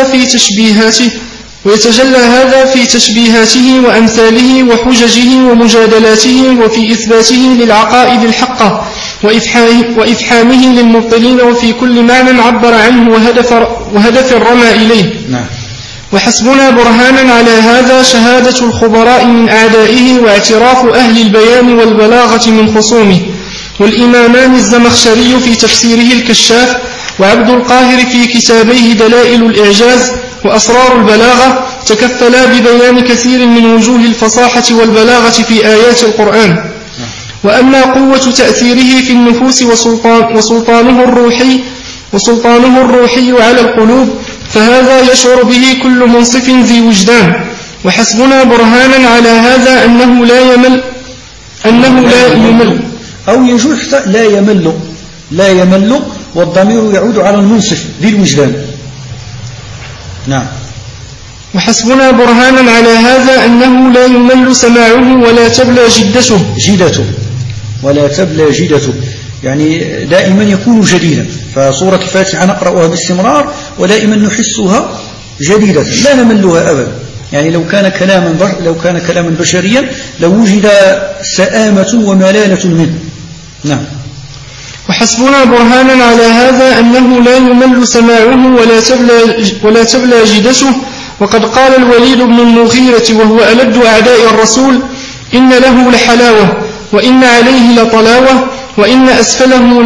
B: في تشبيهاته وأمثاله وحججه ومجادلاته وفي إثباته للعقائد الحقة وإفحامه للمبطلين، وفي كل معنى عبر عنه وهدف رمى إليه.
A: نعم.
B: وحسبنا برهانا على هذا شهادة الخبراء من أعدائه واعتراف أهل البيان والبلاغة من خصومه، والإمامان الزمخشري في تفسيره الكشاف، وعبد القاهر في كتابيه دلائل الإعجاز وأسرار البلاغة، تكفلا ببيان كثير من وجوه الفصاحة والبلاغة في آيات القرآن. وأما قوة تأثيره في النفوس وسلطانه الروحي على القلوب، فهذا يشعر به كل منصف ذي وجدان. وحسبنا برهانا على هذا أنه لا يمل
A: أو يجوز لا يمل، والضمير يعود على المنصف ذي الوجدان. نعم.
B: وحسبنا برهانا على هذا أنه لا يمل سماعه ولا تبلى جدته، يعني دائما يكون جديدا. فسورة الفاتحة نقرأها باستمرار ودائما نحسها جديدة، لا نملها أبدا. يعني لو كان كلاما بشريا لوجد سآمة وملالة منه. نعم. وحسبنا برهانا على هذا أنه لا يمل سماعه ولا تبلى جدته. وقد قال الوليد بن المغيرة وهو ألد أعداء الرسول: إن له لحلاوة وإن عليه لطلاوة وإن أسفله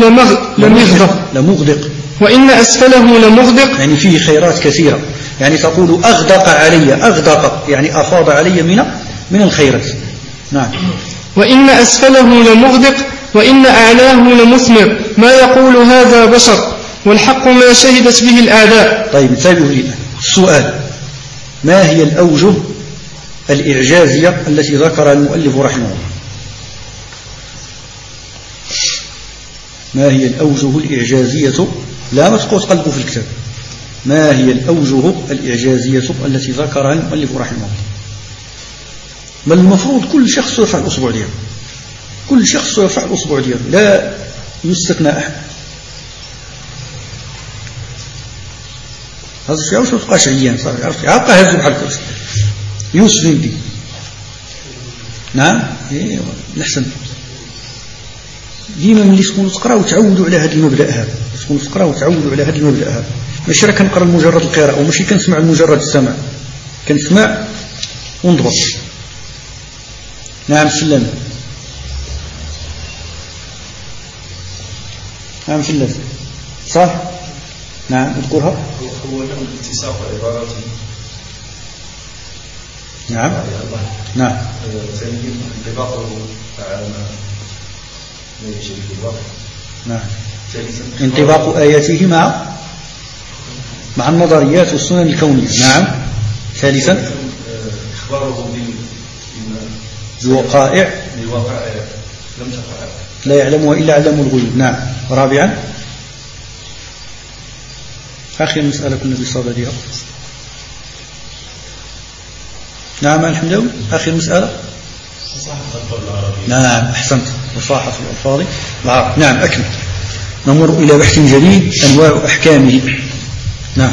B: لمغدق،
A: يعني فيه خيرات كثيرة. يعني تقول أغدق يعني أفاض علي من الخيرات. نعم.
B: وإن أسفله لمغدق وإن أعلاه لمثمر، ما يقول هذا بشر والحق ما شهدت به الأعداء.
A: طيب انتبهوا لي السؤال: ما هي الأوجه الإعجازية التي ذكر المؤلف رحمه الله؟ ما هي الأوجه الإعجازية؟ لا مسقط قلبه في الكتاب. ما هي الأوجه الإعجازية التي ذكرها المؤلف رحمه الله؟ بل المفروض كل شخص يرفع الأصبع دياله، لا يستثنى أحد. هذا الشيء واش تبقاش عيان صافي، عرفتي عبقى هزو بحال كرسي يوسف يدي. نعم. الأحسن ديما ملي تكونوا تقراو تعودوا على هذا المبدأ هذا، ماشي راه كنقرا مجرد القراءة وماشي كنسمع مجرد السمع، كنسمع ونضبط. نعم سلام. نعم سلام صح. نعم اذكرها.
D: هو الاتساق عبارته.
A: نعم. نعم.
D: ثانيا انطباقه على ما يجري في الواقع.
A: نعم. انطباق آياته مع النظريات والسنن الكونية. نعم. ثالثا
D: إخباره
A: بوقائع
D: لم تقع
A: لا يعلمها إلا علام الغيوب. نعم. رابعا آخر مسألة كنا بصددها. نعم الحمد لله. آخر مسألة. نعم أحسنت. وصاحة الألفاظ العرب. نعم أكمل. نمر إلى بحث جديد: أنواع أحكامه. نعم.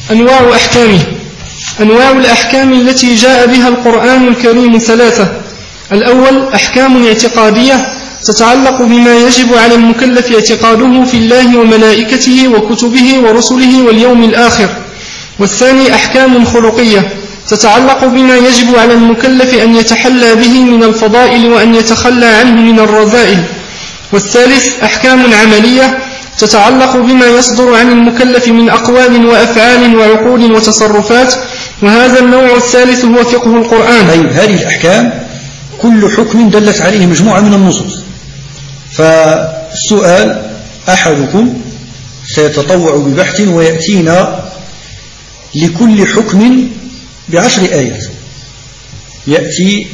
B: أنواع الأحكام التي جاء بها القرآن الكريم ثلاثة: الأول أحكام اعتقادية تتعلق بما يجب على المكلف اعتقاده في الله وملائكته وكتبه ورسله واليوم الآخر. والثاني أحكام خلقية تتعلق بما يجب على المكلف أن يتحلى به من الفضائل وأن يتخلى عنه من الرذائل. والثالث أحكام عملية تتعلق بما يصدر عن المكلف من أقوال وأفعال وعقول وتصرفات. وهذا النوع الثالث هو فقه القرآن.
A: طيب، هذه الأحكام كل حكم دلت عليه مجموعة من النصوص. فالسؤال: أحدكم سيتطوع ببحث ويأتينا لكل حكم ب10 آيات، يأتي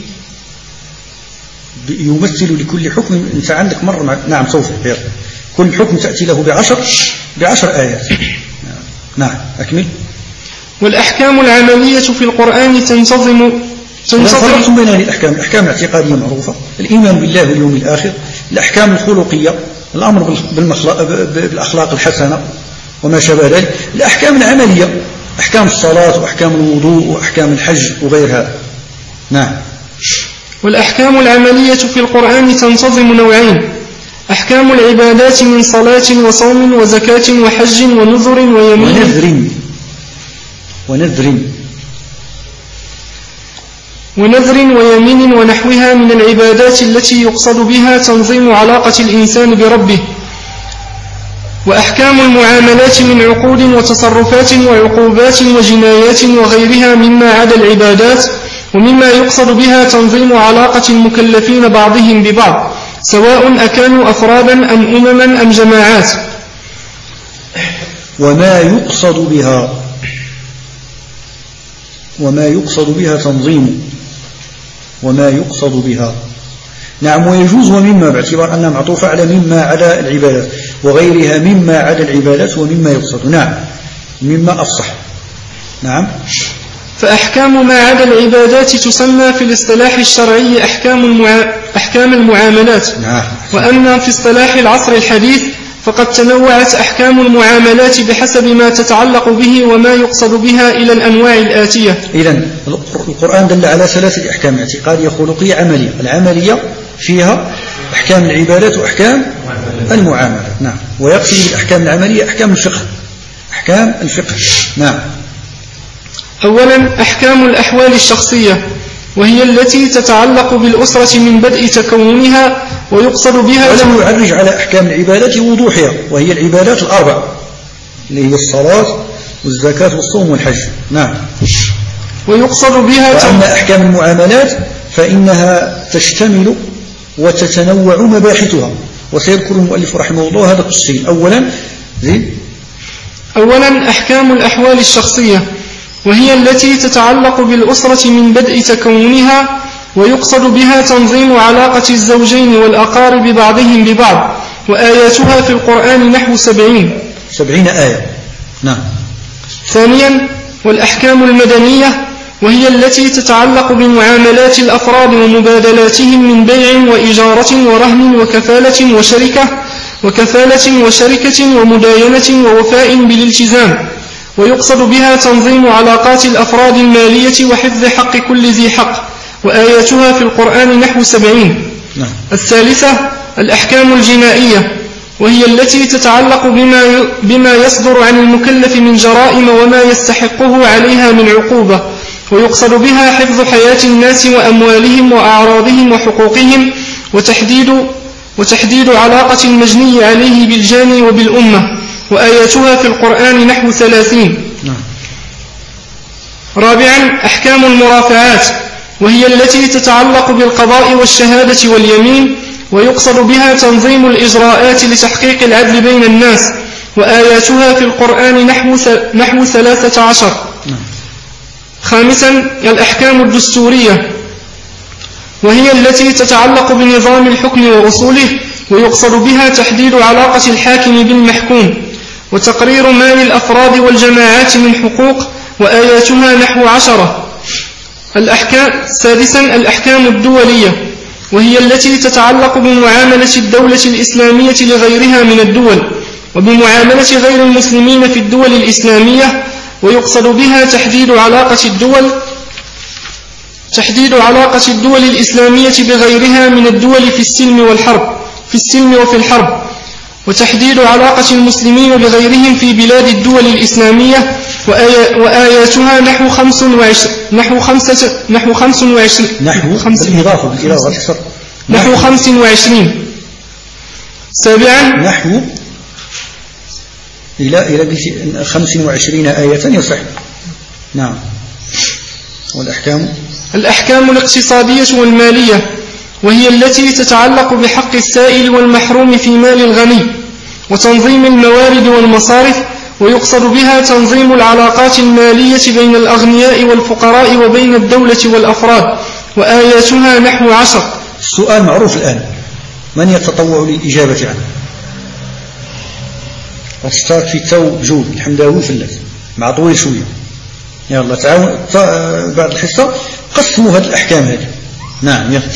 A: يمثل لكل حكم. أنت عندك مرة نعم صوفي غير كل حكم تأتي له ب10 آيات. نعم أكمل.
B: والأحكام العملية في القرآن تنتظم
A: بين هذه الأحكام: الأحكام الاعتقادية معروفة، الإيمان بالله واليوم الآخر، الأحكام الخلقية، الأمر بالأخلاق الحسنة وما شابه ذلك، الأحكام العملية، أحكام الصلاة وأحكام الوضوء وأحكام الحج وغيرها. نعم.
B: والأحكام العملية في القرآن تنتظم نوعين: أحكام العبادات من صلاة وصوم وزكاة وحج ونذر ويمين ويمين ونحوها من العبادات التي يقصد بها تنظيم علاقة الإنسان بربه. وأحكام المعاملات من عقود وتصرفات وعقوبات وجنايات وغيرها مما عدا العبادات، ومما يقصد بها تنظيم علاقة المكلفين بعضهم ببعض، سواء أكانوا أفرادا أم أمما أم جماعات.
A: وما يقصد بها تنظيم، وما يقصد بها. نعم. ويجوز ومما، باعتبار أنها معطوفة على مما عدا العبادات، وغيرها مما عدا العبادات ومما يقصد. نعم، مما أفصح. نعم.
B: فأحكام ما عدا العبادات تسمى في الاصطلاح الشرعي أحكام المعاملات.
A: نعم.
B: وأما في اصطلاح العصر الحديث فقد تنوعت أحكام المعاملات بحسب ما تتعلق به وما يقصد بها إلى الأنواع الآتية.
A: إذن القرآن دل على 3 أحكام: اعتقادية، خلقية، عملية. العملية فيها أحكام العبادات وأحكام المعاملات. نعم. ويقصد بالأحكام العملية أحكام الفقه. نعم.
B: أولا أحكام الأحوال الشخصية، وهي التي تتعلق بالأسرة من بدء تكونها، ويقصد بها
A: ولم يعرج على أحكام العبادات وضوحها، وهي العبادات الأربع اللي هي الصلاة والزكاة والصوم والحج. نعم.
B: ويقصد بها
A: وأما أحكام المعاملات فإنها تشتمل وتتنوع مباحثها، وسيذكر المؤلف رحمه الله هذا التفصيل.
B: أولا أحكام الأحوال الشخصية، وهي التي تتعلق بالأسرة من بدء تكونها، ويقصد بها تنظيم علاقة الزوجين والأقارب بعضهم ببعض، وآياتها في القرآن نحو 70
A: آية. نعم.
B: ثانيا والأحكام المدنية، وهي التي تتعلق بمعاملات الأفراد ومبادلاتهم من بيع وإجارة ورهن وكفالة وشركة ومداينة ووفاء بالالتزام، ويقصد بها تنظيم علاقات الأفراد المالية وحفظ حق كل ذي حق، وآياتها في القرآن نحو 70.
A: نعم.
B: الثالثة الأحكام الجنائية، وهي التي تتعلق بما يصدر عن المكلف من جرائم وما يستحقه عليها من عقوبة، ويقصد بها حفظ حياة الناس وأموالهم وأعراضهم وحقوقهم، وتحديد علاقة المجني عليه بالجاني وبالأمة، وآياتها في القرآن نحو 30. رابعا أحكام المرافعات، وهي التي تتعلق بالقضاء والشهادة واليمين، ويقصد بها تنظيم الإجراءات لتحقيق العدل بين الناس، وآياتها في القرآن نحو 13. خامسا الأحكام الدستورية، وهي التي تتعلق بنظام الحكم وأصوله، ويقصد بها تحديد علاقة الحاكم بالمحكوم، وتقرير ما للأفراد والجماعات من حقوق، وآياتها نحو 10. سادسا الأحكام الدولية، وهي التي تتعلق بمعاملة الدولة الإسلامية لغيرها من الدول، وبمعاملة غير المسلمين في الدول الإسلامية، ويقصد بها تحديد علاقة الدول الإسلامية بغيرها من الدول في السلم والحرب، في السلم وفي الحرب، وتحديد علاقة المسلمين بغيرهم في بلاد الدول الإسلامية، وآياتها نحو 25. سابعا
A: نحو إلى 25 آية يصح. نعم.
B: الأحكام الاقتصادية والمالية، وهي التي تتعلق بحق السائل والمحروم في مال الغني، وتنظيم الموارد والمصارف، ويقصد بها تنظيم العلاقات المالية بين الأغنياء والفقراء وبين الدولة والأفراد، وآياتها نحو 10.
A: السؤال معروف الآن، من يتطوع للإجابة عنه؟ أستاذ في تو جود الحمداوي في اللف مع طويل شوية. يلا تعاون بعد الحصة قسموا هذه الأحكام هذه. نعم يلا.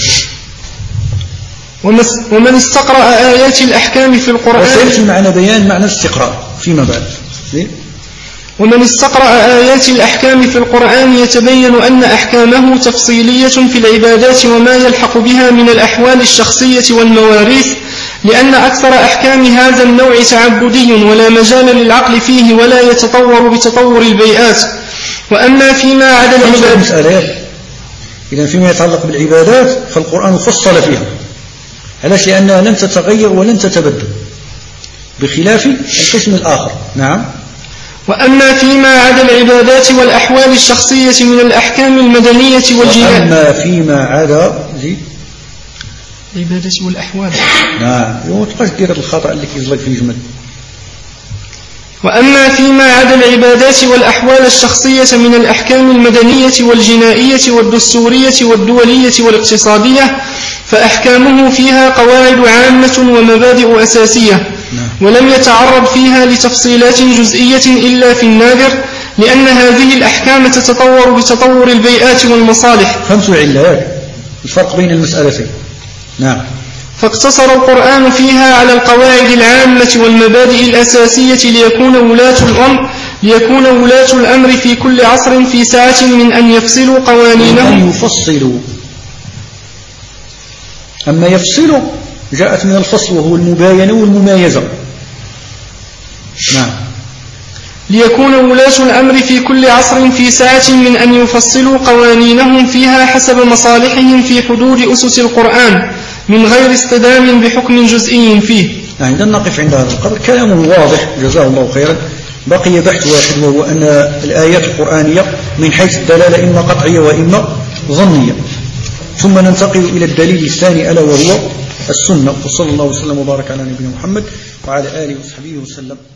B: ومن استقرأ آيات الأحكام في القرآن،
A: وسيأتي معنا بيان معنى الاستقراء فيما بعد.
B: ومن استقرأ آيات الأحكام في القرآن يتبين أن أحكامه تفصيلية في العبادات وما يلحق بها من الأحوال الشخصية والمواريث، لأن أكثر أحكام هذا النوع تعبدي ولا مجال للعقل فيه ولا يتطور بتطور البيئات. وأما فيما عدا العبادات،
A: إذن فيما يتعلق بالعبادات فالقرآن فصل فيها، علاش؟ لأنها لن تتغير ولن تتبدل بخلاف القسم الآخر. نعم.
B: وأما فيما عدا العبادات والأحوال الشخصية من الأحكام المدنية والجنائية.
A: وأما فيما عدا
B: العبادات والأحوال.
A: نعم. وتبقاش دير الخطأ اللي كيزلق في جمل.
B: وأما فيما عدا العبادات والأحوال الشخصية من الأحكام المدنية والجنائية والدستورية والدولية والاقتصادية فأحكامه فيها قواعد عامة ومبادئ أساسية، ولم يتعرض فيها لتفصيلات جزئية إلا في النادر، لأن هذه الأحكام تتطور بتطور البيئات والمصالح.
A: 5 علات الفرق بين المسألتين. نعم.
B: فاقتصر القرآن فيها على القواعد العامة والمبادئ الأساسية ليكون ولاة الأمر في كل عصر في ساعة من أن يفصلوا قوانينهم.
A: أن يفصلوا. أما يفصلوا جاءت من الفصل وهو المباينة والممايزة. نعم.
B: ليكون ولاة الأمر في كل عصر في ساعة من أن يفصلوا قوانينهم فيها حسب مصالحهم في حدود أسس القرآن من غير اصطدام بحكم جزئي فيه.
A: عندنا نقف عند هذا القدر. كلامه واضح جزاه الله خيرا. بقي بحث واحد وهو أن الآيات القرآنية من حيث الدلالة إما قطعية وإما ظنية، ثم ننتقل إلى الدليل الثاني ألا وهو السنة. وصلى الله وسلم وبارك على نبينا محمد وعلى آله وصحبه وسلم.